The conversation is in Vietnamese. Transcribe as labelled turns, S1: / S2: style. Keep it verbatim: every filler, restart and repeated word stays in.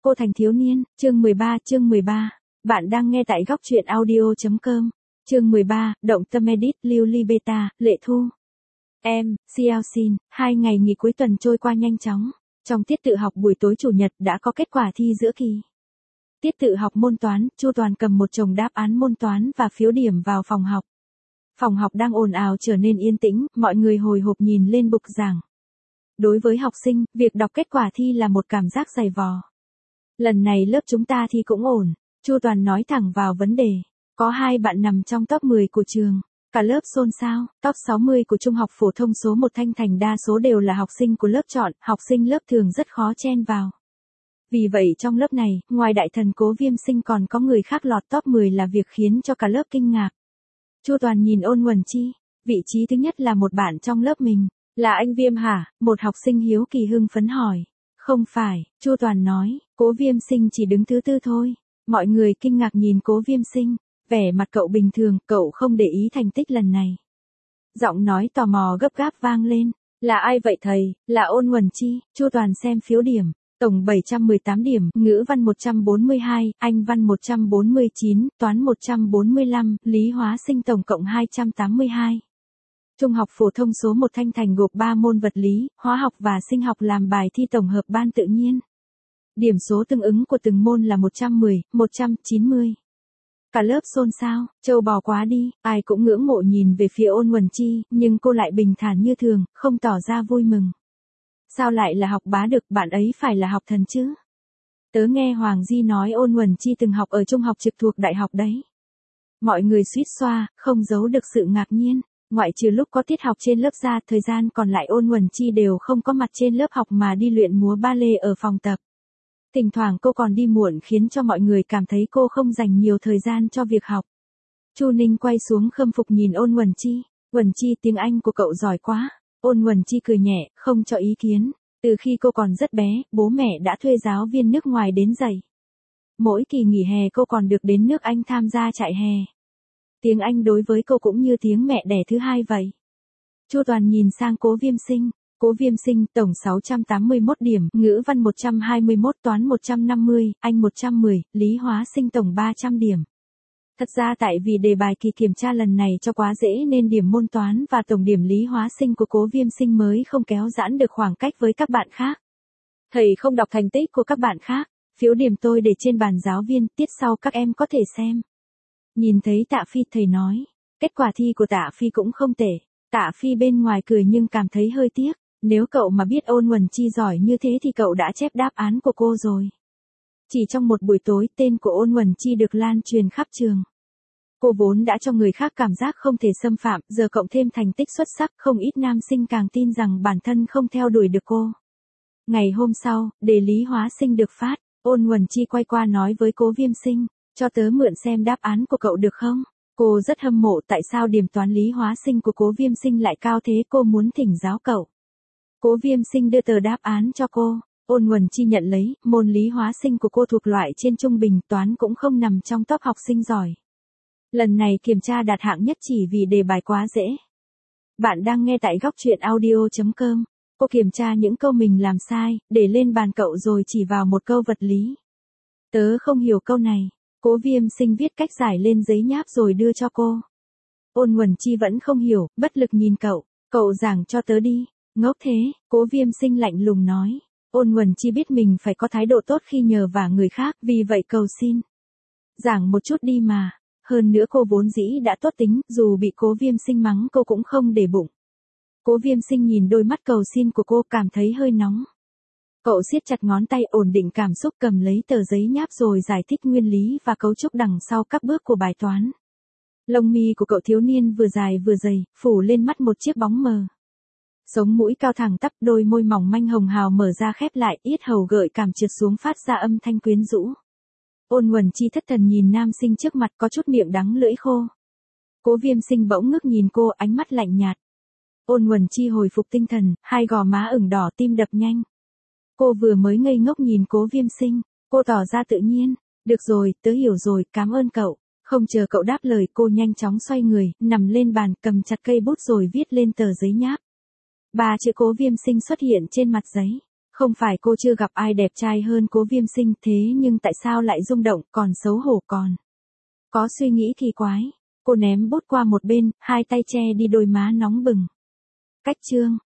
S1: Cô thành thiếu niên, chương mười ba, chương mười ba. Bạn đang nghe tại góc truyện audio.com. Chương mười ba, động tâm edit, lưu ly beta, Lệ Thu. Em, Xiao Xin, hai ngày nghỉ cuối tuần trôi qua nhanh chóng. Trong tiết tự học buổi tối chủ nhật đã có kết quả thi giữa kỳ. Tiết tự học môn toán, Chu Toàn cầm một chồng đáp án môn toán và phiếu điểm vào phòng học. Phòng học đang ồn ào trở nên yên tĩnh, mọi người hồi hộp nhìn lên bục giảng. Đối với học sinh, việc đọc kết quả thi là một cảm giác dày vò. Lần này lớp chúng ta thi cũng ổn, Chu Toàn nói thẳng vào vấn đề. Có hai bạn nằm trong top mười của trường. Cả lớp xôn xao, top sáu mươi của Trung học phổ thông số một Thanh Thành đa số đều là học sinh của lớp chọn, học sinh lớp thường rất khó chen vào. Vì vậy trong lớp này, ngoài đại thần Cố Viêm Sinh còn có người khác lọt top mười là việc khiến cho cả lớp kinh ngạc. Chu Toàn nhìn Ôn Nguồn Chi, vị trí thứ nhất là một bạn trong lớp mình. Là anh Viêm hả? Một học sinh hiếu kỳ hưng phấn hỏi. Không phải, Chu Toàn nói, Cố Viêm Sinh chỉ đứng thứ tư thôi. Mọi người kinh ngạc nhìn Cố Viêm Sinh, vẻ mặt cậu bình thường, cậu không để ý thành tích lần này. Giọng nói tò mò gấp gáp vang lên, là ai vậy thầy? Là Ôn Nguồn Chi. Chu Toàn xem phiếu điểm, tổng bảy trăm mười tám điểm, ngữ văn một trăm bốn mươi hai, anh văn một trăm bốn mươi chín, toán một trăm bốn mươi lăm, lý hóa sinh tổng cộng hai trăm tám mươi hai. Trung học phổ thông số một Thanh Thành gộp ba môn vật lý, hóa học và sinh học làm bài thi tổng hợp ban tự nhiên. Điểm số tương ứng của từng môn là một trăm mười, một trăm chín mươi. Cả lớp xôn xao, trâu bò quá đi, ai cũng ngưỡng mộ nhìn về phía Ôn Nguồn Chi, nhưng cô lại bình thản như thường, không tỏ ra vui mừng. Sao lại là học bá được, bạn ấy phải là học thần chứ? Tớ nghe Hoàng Di nói Ôn Nguồn Chi từng học ở trung học trực thuộc đại học đấy. Mọi người suýt xoa, không giấu được sự ngạc nhiên. Ngoại trừ lúc có tiết học trên lớp ra, thời gian còn lại Ôn Nguồn Chi đều không có mặt trên lớp học mà đi luyện múa ba lê ở phòng tập. Thỉnh thoảng cô còn đi muộn khiến cho mọi người cảm thấy cô không dành nhiều thời gian cho việc học. Chu Ninh quay xuống khâm phục nhìn Ôn Nguồn Chi. Nguồn Chi, tiếng Anh của cậu giỏi quá. Ôn Nguồn Chi cười nhẹ, không cho ý kiến. Từ khi cô còn rất bé, bố mẹ đã thuê giáo viên nước ngoài đến dạy. Mỗi kỳ nghỉ hè cô còn được đến nước Anh tham gia trại hè. Tiếng Anh đối với cô cũng như tiếng mẹ đẻ thứ hai vậy. Chu Toàn nhìn sang Cố Viêm Sinh. Cố Viêm Sinh tổng sáu trăm tám mươi mốt điểm, ngữ văn một trăm hai mươi mốt, toán một trăm năm mươi, anh một trăm mười, lý hóa sinh tổng ba trăm điểm. Thật ra tại vì đề bài kỳ kiểm tra lần này cho quá dễ nên điểm môn toán và tổng điểm lý hóa sinh của Cố Viêm Sinh mới không kéo giãn được khoảng cách với các bạn khác. Thầy không đọc thành tích của các bạn khác, phiếu điểm tôi để trên bàn giáo viên, tiết sau các em có thể xem. Nhìn thấy Tạ Phi, thầy nói, kết quả thi của Tạ Phi cũng không tệ. Tạ Phi bên ngoài cười nhưng cảm thấy hơi tiếc, nếu cậu mà biết Ôn Nguồn Chi giỏi như thế thì cậu đã chép đáp án của cô rồi. Chỉ trong một buổi tối, tên của Ôn Nguồn Chi được lan truyền khắp trường. Cô vốn đã cho người khác cảm giác không thể xâm phạm, giờ cộng thêm thành tích xuất sắc, không ít nam sinh càng tin rằng bản thân không theo đuổi được cô. Ngày hôm sau, đề lý hóa sinh được phát, Ôn Nguồn Chi quay qua nói với Cố Viêm Sinh, cho tớ mượn xem đáp án của cậu được không? Cô rất hâm mộ tại sao điểm toán lý hóa sinh của Cố Viêm Sinh lại cao thế, cô muốn thỉnh giáo cậu. Cố Viêm Sinh đưa tờ đáp án cho cô, Ôn Nguồn Chi nhận lấy, môn lý hóa sinh của cô thuộc loại trên trung bình, toán cũng không nằm trong top học sinh giỏi. Lần này kiểm tra đạt hạng nhất chỉ vì đề bài quá dễ. Bạn đang nghe tại góc truyện audio.com. Cô kiểm tra những câu mình làm sai, để lên bàn cậu rồi chỉ vào một câu vật lý. Tớ không hiểu câu này. Cố Viêm Sinh viết cách giải lên giấy nháp rồi đưa cho cô. Ôn Nguồn Chi vẫn không hiểu, bất lực nhìn cậu, cậu giảng cho tớ đi. Ngốc thế, Cố Viêm Sinh lạnh lùng nói. Ôn Nguồn Chi biết mình phải có thái độ tốt khi nhờ vả người khác, vì vậy cầu xin. Giảng một chút đi mà, hơn nữa cô vốn dĩ đã tốt tính, dù bị Cố Viêm Sinh mắng cô cũng không để bụng. Cố Viêm Sinh nhìn đôi mắt cầu xin của cô cảm thấy hơi nóng. Cậu siết chặt ngón tay ổn định cảm xúc cầm lấy tờ giấy nháp rồi giải thích nguyên lý và cấu trúc đằng sau các bước của bài toán. Lông mi của cậu thiếu niên vừa dài vừa dày, phủ lên mắt một chiếc bóng mờ. Sống mũi cao thẳng tắp, đôi môi mỏng manh hồng hào mở ra khép lại, yết hầu gợi cảm trượt xuống phát ra âm thanh quyến rũ. Ôn Nguồn Chi thất thần nhìn nam sinh trước mặt có chút miệng đắng lưỡi khô. Cố Viêm Sinh bỗng ngước nhìn cô, ánh mắt lạnh nhạt. Ôn Nguồn Chi hồi phục tinh thần, hai gò má ửng đỏ, tim đập nhanh. Cô vừa mới ngây ngốc nhìn Cố Viêm Sinh, cô tỏ ra tự nhiên, được rồi, tớ hiểu rồi, cảm ơn cậu. Không chờ cậu đáp lời, cô nhanh chóng xoay người, nằm lên bàn, cầm chặt cây bút rồi viết lên tờ giấy nháp. Ba chữ Cố Viêm Sinh xuất hiện trên mặt giấy. Không phải cô chưa gặp ai đẹp trai hơn Cố Viêm Sinh, thế nhưng tại sao lại rung động, còn xấu hổ còn có suy nghĩ kỳ quái. Cô ném bút qua một bên, hai tay che đi đôi má nóng bừng. Cách chương